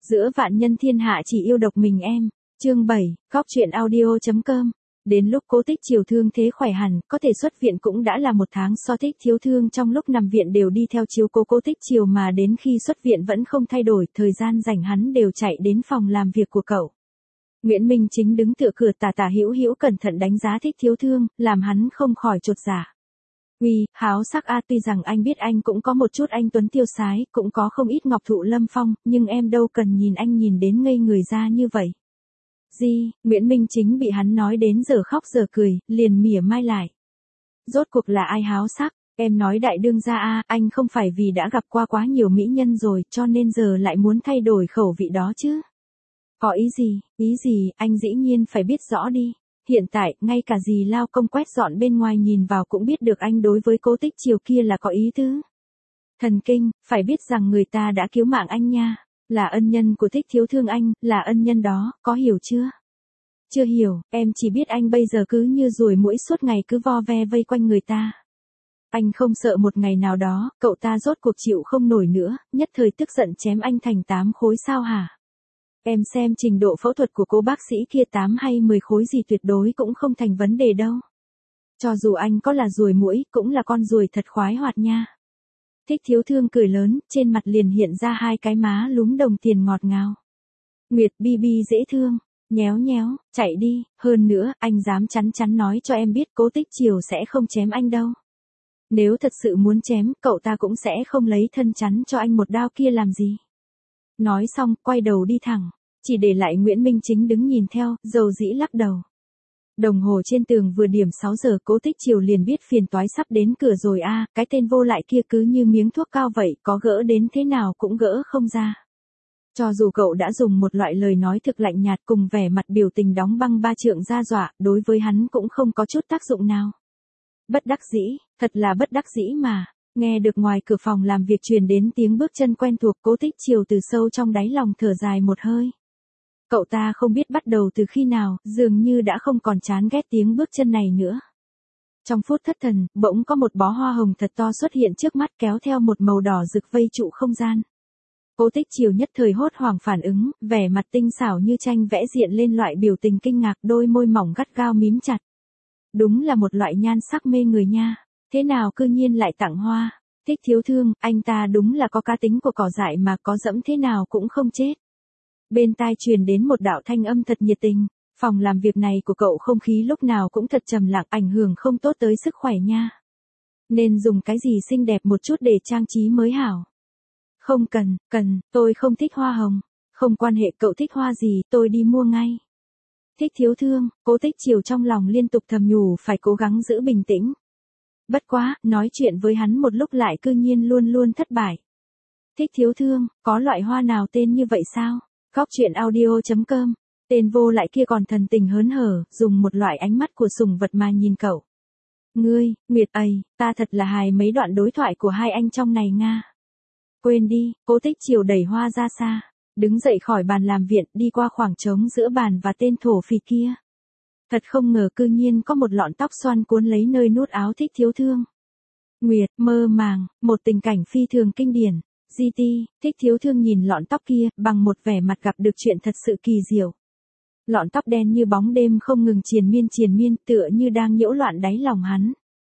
Giữa vạn nhân thiên hạ chỉ yêu độc mình em. Chương 7, Góc truyện audio.com. Đến lúc Cố Tích Chiều thương thế khỏe hẳn, có thể xuất viện cũng đã là một tháng. So Thích Thiếu Thương trong lúc nằm viện đều đi theo chiếu cố Cố Tích Chiều mà đến khi xuất viện vẫn không thay đổi, thời gian rảnh hắn đều chạy đến phòng làm việc của cậu. Nguyễn Minh Chính đứng tựa cửa tả tả hữu hữu cẩn thận đánh giá Thích Thiếu Thương, làm hắn không khỏi chột dạ. Uy, háo sắc a, tuy rằng anh biết anh cũng có một chút anh tuấn tiêu sái, cũng có không ít ngọc thụ lâm phong, nhưng em đâu cần nhìn anh nhìn đến ngây người ra như vậy. Nguyễn Minh Chính bị hắn nói đến giờ khóc giờ cười, liền mỉa mai lại. Rốt cuộc là ai háo sắc, em nói đại đương gia a, anh không phải vì đã gặp qua quá nhiều mỹ nhân rồi, cho nên giờ lại muốn thay đổi khẩu vị đó chứ. Có ý gì, anh dĩ nhiên phải biết rõ đi. Hiện tại, ngay cả dì lao công quét dọn bên ngoài nhìn vào cũng biết được anh đối với Cố Tích Chiều kia là có ý tứ. Thần kinh, phải biết rằng người ta đã cứu mạng anh nha. Là ân nhân của Thích Thiếu Thương anh, là ân nhân đó, có hiểu chưa? Chưa hiểu, em chỉ biết anh bây giờ cứ như ruồi muỗi suốt ngày cứ vo ve vây quanh người ta. Anh không sợ một ngày nào đó, cậu ta rốt cuộc chịu không nổi nữa, nhất thời tức giận chém anh thành 8 khối sao hả? Em xem trình độ phẫu thuật của cô bác sĩ kia 8 hay 10 khối gì tuyệt đối cũng không thành vấn đề đâu. Cho dù anh có là ruồi muỗi, cũng là con ruồi thật khoái hoạt nha. Thích Thiếu Thương cười lớn, trên mặt liền hiện ra hai cái má lúm đồng tiền ngọt ngào. Nguyệt Bibi dễ thương, nhéo, chạy đi, hơn nữa, anh dám chắn nói cho em biết Cố Tích Chiều sẽ không chém anh đâu. Nếu thật sự muốn chém, cậu ta cũng sẽ không lấy thân chắn cho anh một đao kia làm gì. Nói xong, quay đầu đi thẳng, chỉ để lại Nguyễn Minh Chính đứng nhìn theo, dầu dĩ lắc đầu. Đồng hồ trên tường vừa điểm 6 giờ, Cố Tích Chiều liền biết phiền toái sắp đến cửa rồi a, cái tên vô lại kia cứ như miếng thuốc cao vậy, có gỡ đến thế nào cũng gỡ không ra. Cho dù cậu đã dùng một loại lời nói thực lạnh nhạt cùng vẻ mặt biểu tình đóng băng ba trượng ra dọa, đối với hắn cũng không có chút tác dụng nào. Bất đắc dĩ, thật là bất đắc dĩ mà. Nghe được ngoài cửa phòng làm việc truyền đến tiếng bước chân quen thuộc, Cố Tích Chiều từ sâu trong đáy lòng thở dài một hơi. Cậu ta không biết bắt đầu từ khi nào, dường như đã không còn chán ghét tiếng bước chân này nữa. Trong phút thất thần, bỗng có một bó hoa hồng thật to xuất hiện trước mắt kéo theo một màu đỏ rực vây trụ không gian. Cố Tích Chiều nhất thời hốt hoảng phản ứng, vẻ mặt tinh xảo như tranh vẽ diện lên loại biểu tình kinh ngạc, đôi môi mỏng gắt gao mím chặt. Đúng là một loại nhan sắc mê người nha. Thế nào cư nhiên lại tặng hoa? Thích Thiếu Thương, anh ta đúng là có cá tính của cỏ dại mà có dẫm thế nào cũng không chết. Bên tai truyền đến một đạo thanh âm thật nhiệt tình. Phòng làm việc này của cậu không khí lúc nào cũng thật trầm lặng, ảnh hưởng không tốt tới sức khỏe nha. Nên dùng cái gì xinh đẹp một chút để trang trí mới hảo. Không cần, tôi không thích hoa hồng. Không quan hệ, cậu thích hoa gì, tôi đi mua ngay. Thích Thiếu Thương, Cố Tích Chiều trong lòng liên tục thầm nhủ phải cố gắng giữ bình tĩnh. Bất quá, nói chuyện với hắn một lúc lại cư nhiên luôn thất bại. Thích Thiếu Thương, có loại hoa nào tên như vậy sao? Góc truyện audio.com. Tên vô lại kia còn thần tình hớn hở, dùng một loại ánh mắt của sùng vật mà nhìn cậu. Ngươi, Nguyệt ầy, ta thật là hài mấy đoạn đối thoại của hai anh trong này nga. Quên đi, Cố Tích Chiều đẩy hoa ra xa, đứng dậy khỏi bàn làm viện, đi qua khoảng trống giữa bàn và tên thổ phỉ kia. Thật không ngờ cư nhiên có một lọn tóc xoăn cuốn lấy nơi nút áo Thích Thiếu Thương. Nguyệt, mơ màng, một tình cảnh phi thường kinh điển. Thích Thiếu Thương nhìn lọn tóc kia, bằng một vẻ mặt gặp được chuyện thật sự kỳ diệu. Lọn tóc đen như bóng đêm không ngừng triền miên, tựa như đang nhiễu loạn đáy lòng hắn.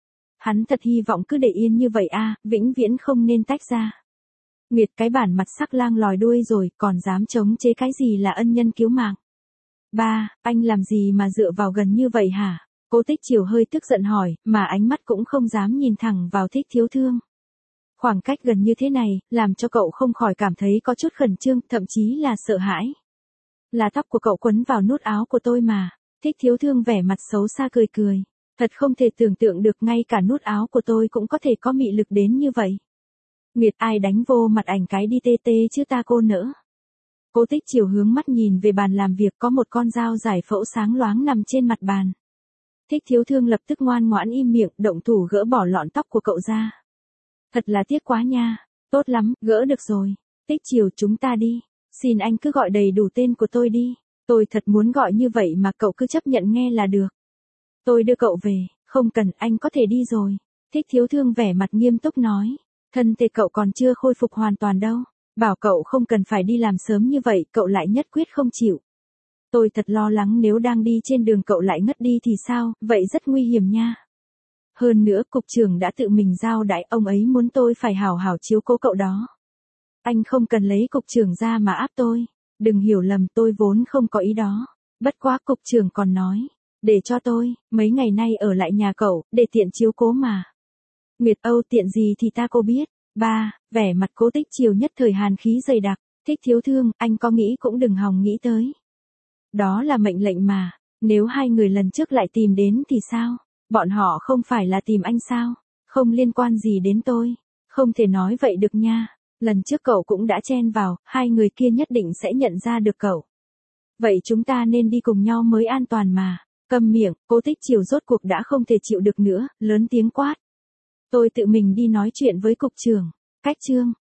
Hắn thật hy vọng cứ để yên như vậy a, vĩnh viễn không nên tách ra. Nguyệt, cái bản mặt sắc lang lòi đuôi rồi, còn dám chống chế cái gì là ân nhân cứu mạng. Ba, anh làm gì mà dựa vào gần như vậy hả? Cố Tích Chiều hơi tức giận hỏi, mà ánh mắt cũng không dám nhìn thẳng vào Thích Thiếu Thương. Khoảng cách gần như thế này, làm cho cậu không khỏi cảm thấy có chút khẩn trương, thậm chí là sợ hãi. Là tóc của cậu quấn vào nút áo của tôi mà. Thích Thiếu Thương vẻ mặt xấu xa cười. Thật không thể tưởng tượng được ngay cả nút áo của tôi cũng có thể có mị lực đến như vậy. Nguyệt, ai đánh vô mặt ảnh cái đi tê chứ ta cô nỡ. Cố Tích Chiều hướng mắt nhìn về bàn làm việc, có một con dao giải phẫu sáng loáng nằm trên mặt bàn. Thích Thiếu Thương lập tức ngoan ngoãn im miệng, động thủ gỡ bỏ lọn tóc của cậu ra. Thật là tiếc quá nha. Tốt lắm, gỡ được rồi. Tích Chiều, chúng ta đi. Xin anh cứ gọi đầy đủ tên của tôi đi. Tôi thật muốn gọi như vậy mà cậu cứ chấp nhận nghe là được. Tôi đưa cậu về, không cần, anh có thể đi rồi. Thích Thiếu Thương vẻ mặt nghiêm túc nói. Thân thể cậu còn chưa khôi phục hoàn toàn đâu. Bảo cậu không cần phải đi làm sớm như vậy, cậu lại nhất quyết không chịu. Tôi thật lo lắng nếu đang đi trên đường cậu lại ngất đi thì sao, vậy rất nguy hiểm nha. Hơn nữa cục trưởng đã tự mình giao đãi, ông ấy muốn tôi phải hảo hảo chiếu cố cậu đó. Anh không cần lấy cục trưởng ra mà áp tôi. Đừng hiểu lầm, tôi vốn không có ý đó. Bất quá cục trưởng còn nói, để cho tôi, mấy ngày nay ở lại nhà cậu, để tiện chiếu cố mà. Nguyệt Âu tiện gì thì ta cô biết. Ba, vẻ mặt Cố Tích Chiều nhất thời hàn khí dày đặc. Thích thiếu thương, anh có nghĩ cũng đừng hòng nghĩ tới. Đó là mệnh lệnh mà, nếu hai người lần trước lại tìm đến thì sao? Bọn họ không phải là tìm anh sao? Không liên quan gì đến tôi. Không thể nói vậy được nha. Lần trước cậu cũng đã chen vào, hai người kia nhất định sẽ nhận ra được cậu. Vậy chúng ta nên đi cùng nhau mới an toàn mà. Câm miệng, Cố Tích Chiều rốt cuộc đã không thể chịu được nữa, lớn tiếng quát. Tôi tự mình đi nói chuyện với cục trưởng. Cách chương